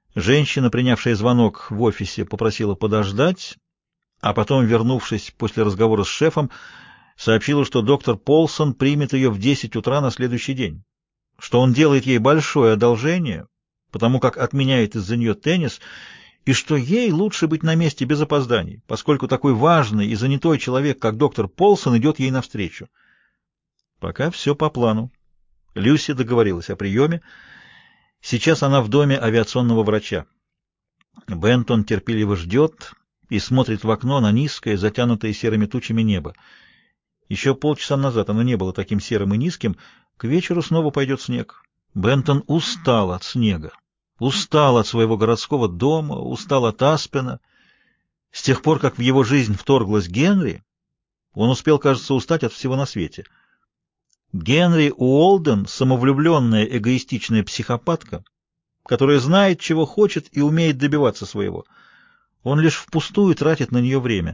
Женщина, принявшая звонок в офисе, попросила подождать, а потом, вернувшись после разговора с шефом, сообщила, что доктор Полсон примет ее в 10 утра на следующий день, что он делает ей большое одолжение, потому как отменяет из-за нее теннис, и что ей лучше быть на месте без опозданий, поскольку такой важный и занятой человек, как доктор Полсон, идет ей навстречу. Пока все по плану. Люси договорилась о приеме. Сейчас она в доме авиационного врача. Бентон терпеливо ждет и смотрит в окно на низкое, затянутое серыми тучами небо. Еще полчаса назад оно не было таким серым и низким. К вечеру снова пойдет снег. Бентон устал от снега, устал от своего городского дома, устал от Аспена. С тех пор, как в его жизнь вторглась Генри, он успел, кажется, устать от всего на свете. Генри Уолден — самовлюбленная, эгоистичная психопатка, которая знает, чего хочет и умеет добиваться своего. Он лишь впустую тратит на нее время.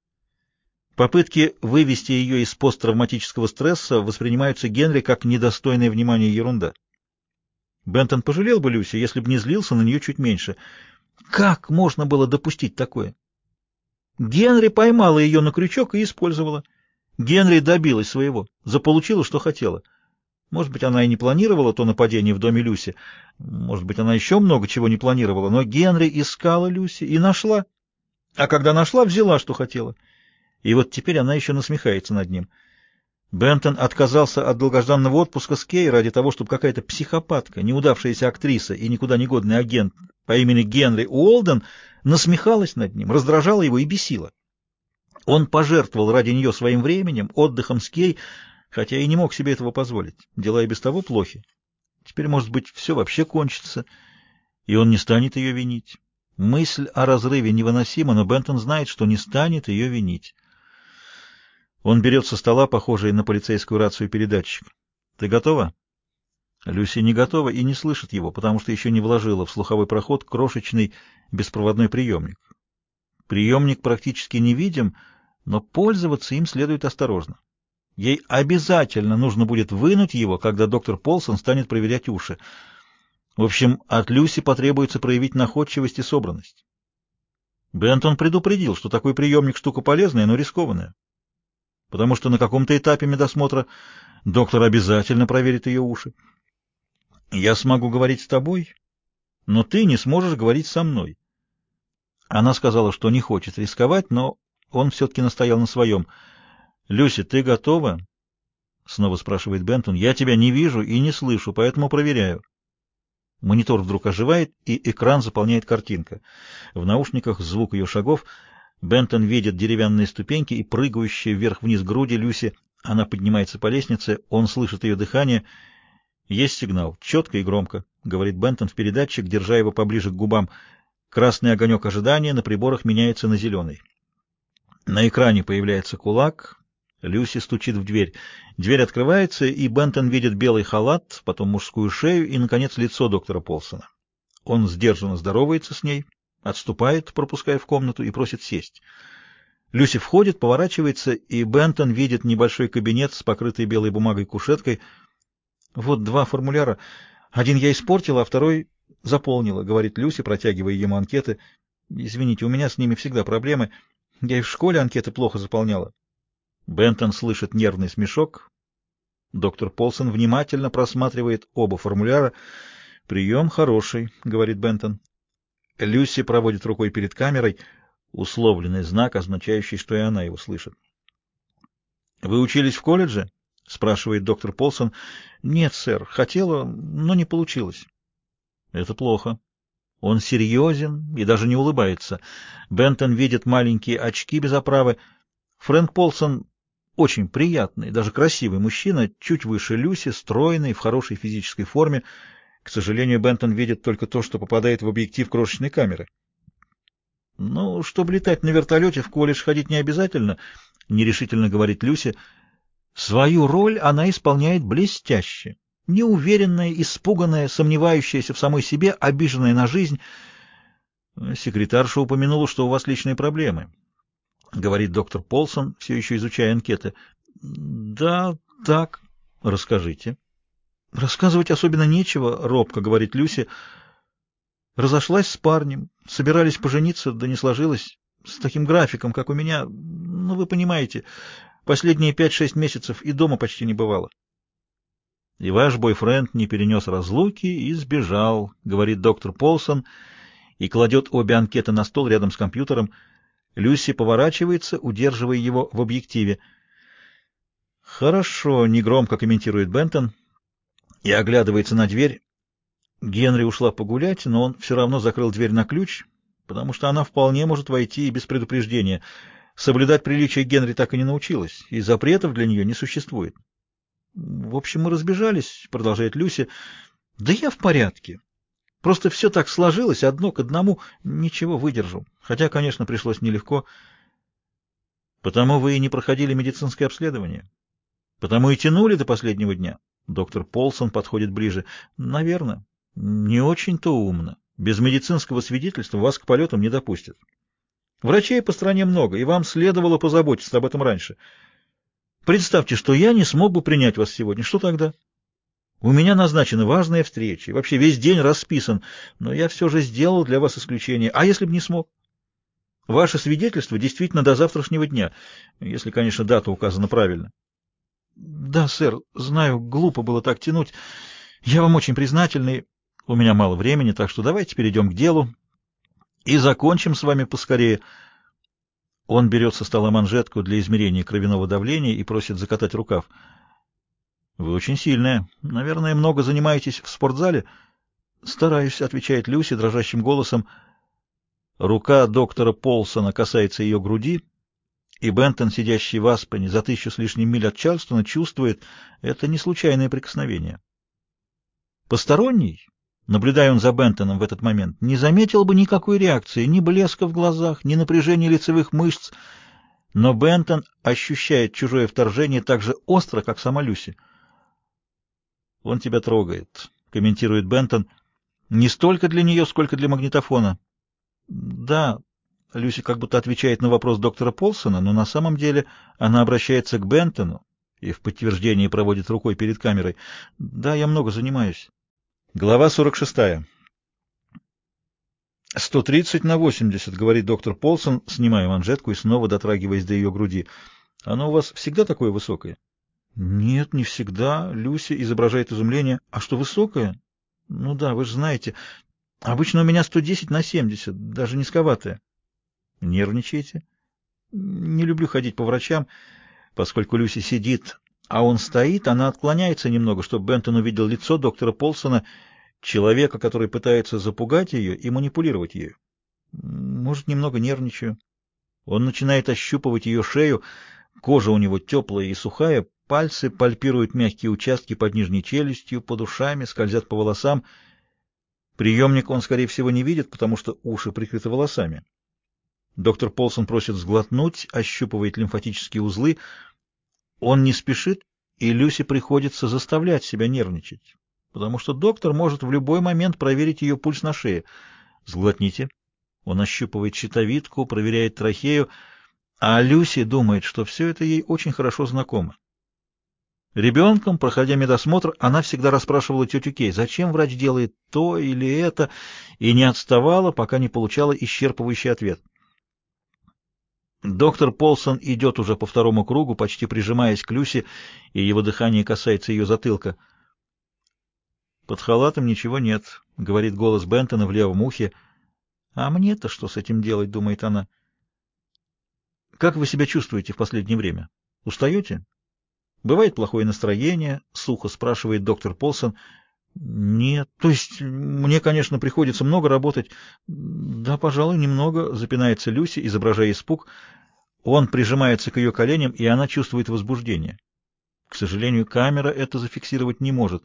Попытки вывести ее из посттравматического стресса воспринимаются Генри как недостойная внимания ерунда. Бентон пожалел бы Люси, если бы не злился на нее чуть меньше. Как можно было допустить такое? Генри поймала ее на крючок и использовала. Генри добилась своего, заполучила, что хотела. Может быть, она и не планировала то нападение в доме Люси, может быть, она еще много чего не планировала, но Генри искала Люси и нашла. А когда нашла, взяла, что хотела. И вот теперь она еще насмехается над ним. Бентон отказался от долгожданного отпуска с Кей ради того, чтобы какая-то психопатка, неудавшаяся актриса и никуда не годный агент по имени Генри Уолден насмехалась над ним, раздражала его и бесила. Он пожертвовал ради нее своим временем, отдыхом с Кей, хотя и не мог себе этого позволить. Дела и без того плохи. Теперь, может быть, все вообще кончится, и он не станет ее винить. Мысль о разрыве невыносима, но Бентон знает, что не станет ее винить. Он берет со стола, похожий на полицейскую рацию, передатчик. «Ты готова?» Люси не готова и не слышит его, потому что еще не вложила в слуховой проход крошечный беспроводной приемник. Приемник практически невидим, но пользоваться им следует осторожно. Ей обязательно нужно будет вынуть его, когда доктор Полсон станет проверять уши. В общем, от Люси потребуется проявить находчивость и собранность. Бентон предупредил, что такой приемник штука полезная, но рискованная, потому что на каком-то этапе медосмотра доктор обязательно проверит ее уши. «Я смогу говорить с тобой, но ты не сможешь говорить со мной». Она сказала, что не хочет рисковать, но он все-таки настоял на своем. «Люси, ты готова?» — снова спрашивает Бентон. «Я тебя не вижу и не слышу, поэтому проверяю». Монитор вдруг оживает, и экран заполняет картинка. В наушниках звук ее шагов. Бентон видит деревянные ступеньки и прыгающие вверх-вниз груди Люси. Она поднимается по лестнице, он слышит ее дыхание. «Есть сигнал, четко и громко», — говорит Бентон в передатчик, держа его поближе к губам. Красный огонек ожидания на приборах меняется на зеленый. На экране появляется кулак. Люси стучит в дверь. Дверь открывается, и Бентон видит белый халат, потом мужскую шею и, наконец, лицо доктора Полсона. Он сдержанно здоровается с ней, отступает, пропуская в комнату, и просит сесть. Люси входит, поворачивается, и Бентон видит небольшой кабинет с покрытой белой бумагой кушеткой. «Вот два формуляра. Один я испортила, а второй заполнила», — говорит Люси, протягивая ему анкеты. «Извините, у меня с ними всегда проблемы. Я и в школе анкеты плохо заполняла». Бентон слышит нервный смешок. Доктор Полсон внимательно просматривает оба формуляра. «Прием хороший», — говорит Бентон. Люси проводит рукой перед камерой, условленный знак, означающий, что и она его слышит. «Вы учились в колледже?» — спрашивает доктор Полсон. «Нет, сэр. Хотела, но не получилось». «Это плохо». Он серьезен и даже не улыбается. Бентон видит маленькие очки без оправы. Фрэнк Полсон очень приятный, даже красивый мужчина, чуть выше Люси, стройный, в хорошей физической форме. К сожалению, Бентон видит только то, что попадает в объектив крошечной камеры. «Ну, чтобы летать на вертолете, в колледж ходить не обязательно», — нерешительно говорит Люси. Свою роль она исполняет блестяще. Неуверенная, испуганная, сомневающаяся в самой себе, обиженная на жизнь. «Секретарша упомянула, что у вас личные проблемы», — говорит доктор Полсон, все еще изучая анкеты. «Да, так. Расскажите». «Рассказывать особенно нечего», — робко говорит Люси. Разошлась с парнем, собирались пожениться, да не сложилось. С таким графиком, как у меня, ну, вы понимаете, последние 5-6 месяцев и дома почти не бывало. И ваш бойфренд не перенес разлуки и сбежал, говорит доктор Полсон и кладет обе анкеты на стол рядом с компьютером. Люси поворачивается, удерживая его в объективе. Хорошо, негромко комментирует Бентон и оглядывается на дверь. Генри ушла погулять, но он все равно закрыл дверь на ключ, потому что она вполне может войти и без предупреждения. Соблюдать приличия Генри так и не научилась, и запретов для нее не существует. В общем, мы разбежались, продолжает Люси. Да я в порядке. Просто все так сложилось, одно к одному, ничего, выдержу. Хотя, конечно, пришлось нелегко. Потому вы и не проходили медицинское обследование. Потому и тянули до последнего дня. Доктор Полсон подходит ближе. Наверное. Не очень-то умно. Без медицинского свидетельства вас к полетам не допустят. Врачей по стране много, и вам следовало позаботиться об этом раньше. Представьте, что я не смог бы принять вас сегодня. Что тогда? У меня назначена важная встреча, и вообще весь день расписан, но я все же сделал для вас исключение. А если бы не смог? Ваше свидетельство действительно до завтрашнего дня, если, конечно, дата указана правильно. Да, сэр, знаю, глупо было так тянуть. Я вам очень признательный. У меня мало времени, так что давайте перейдем к делу и закончим с вами поскорее. Он берет со стола манжетку для измерения кровяного давления и просит закатать рукав. Вы очень сильная. Наверное, много занимаетесь в спортзале? Стараюсь, отвечает Люси дрожащим голосом. Рука доктора Полсона касается ее груди, и Бентон, сидящий в Аспене за 1000 с лишним миль от Чарльстона, чувствует, это не случайное прикосновение. Посторонний, наблюдая он за Бентоном в этот момент, не заметил бы никакой реакции, ни блеска в глазах, ни напряжения лицевых мышц, но Бентон ощущает чужое вторжение так же остро, как сама Люси. «Он тебя трогает», — комментирует Бентон, — «не столько для нее, сколько для магнитофона». «Да», — Люси как будто отвечает на вопрос доктора Полсона, но на самом деле она обращается к Бентону и в подтверждении проводит рукой перед камерой. «Да, я много занимаюсь». Глава 46. 130/80, говорит доктор Полсон, снимая манжетку и снова дотрагиваясь до ее груди. Оно у вас всегда такое высокое? Нет, не всегда. Люся изображает изумление. А что, высокое? Ну да, вы же знаете. Обычно у меня 110/70, даже низковатое. Нервничаете? Не люблю ходить по врачам, поскольку Люси сидит, а он стоит, она отклоняется немного, чтобы Бентон увидел лицо доктора Полсона, человека, который пытается запугать ее и манипулировать ею. Может, немного нервничаю. Он начинает ощупывать ее шею, кожа у него теплая и сухая, пальцы пальпируют мягкие участки под нижней челюстью, под ушами, скользят по волосам. Приемник он, скорее всего, не видит, потому что уши прикрыты волосами. Доктор Полсон просит сглотнуть, ощупывает лимфатические узлы. Он не спешит, и Люси приходится заставлять себя нервничать, потому что доктор может в любой момент проверить ее пульс на шее. Сглотните. Он ощупывает щитовидку, проверяет трахею, а Люси думает, что все это ей очень хорошо знакомо. Ребенком, проходя медосмотр, она всегда расспрашивала тетю Кей, зачем врач делает то или это, и не отставала, пока не получала исчерпывающий ответ. Доктор Полсон идет уже по второму кругу, почти прижимаясь к Люси, и его дыхание касается ее затылка. «Под халатом ничего нет», — говорит голос Бентона в левом ухе. «А мне-то что с этим делать?» — думает она. «Как вы себя чувствуете в последнее время? Устаете?» «Бывает плохое настроение?» — сухо спрашивает доктор Полсон. «Нет, то есть мне, конечно, приходится много работать». «Да, пожалуй, немного», — запинается Люси, изображая испуг. Он прижимается к ее коленям, и она чувствует возбуждение. К сожалению, камера это зафиксировать не может.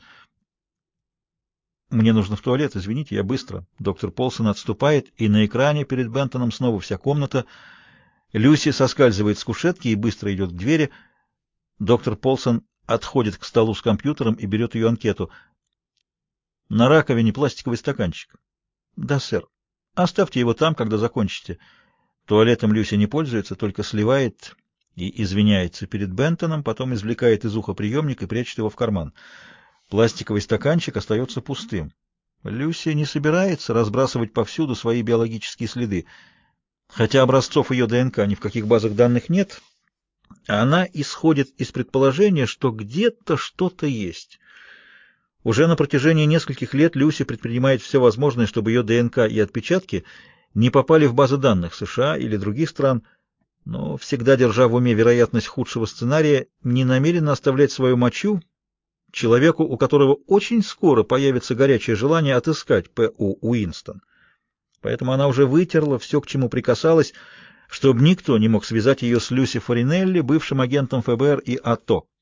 «Мне нужно в туалет, извините, я быстро». Доктор Полсон отступает, и на экране перед Бентоном снова вся комната. Люси соскальзывает с кушетки и быстро идет к двери. Доктор Полсон отходит к столу с компьютером и берет ее анкету. На раковине пластиковый стаканчик. Да, сэр. Оставьте его там, когда закончите. Туалетом Люси не пользуется, только сливает и извиняется перед Бентоном, потом извлекает из уха приемник и прячет его в карман. Пластиковый стаканчик остается пустым. Люси не собирается разбрасывать повсюду свои биологические следы. Хотя образцов ее ДНК ни в каких базах данных нет, она исходит из предположения, что где-то что-то есть. Уже на протяжении нескольких лет Люси предпринимает все возможное, чтобы ее ДНК и отпечатки не попали в базы данных США или других стран, но, всегда держа в уме вероятность худшего сценария, не намерена оставлять свою мочу человеку, у которого очень скоро появится горячее желание отыскать П.У. Уинстон. Поэтому она уже вытерла все, к чему прикасалась, чтобы никто не мог связать ее с Люси Фаринелли, бывшим агентом ФБР и АТО.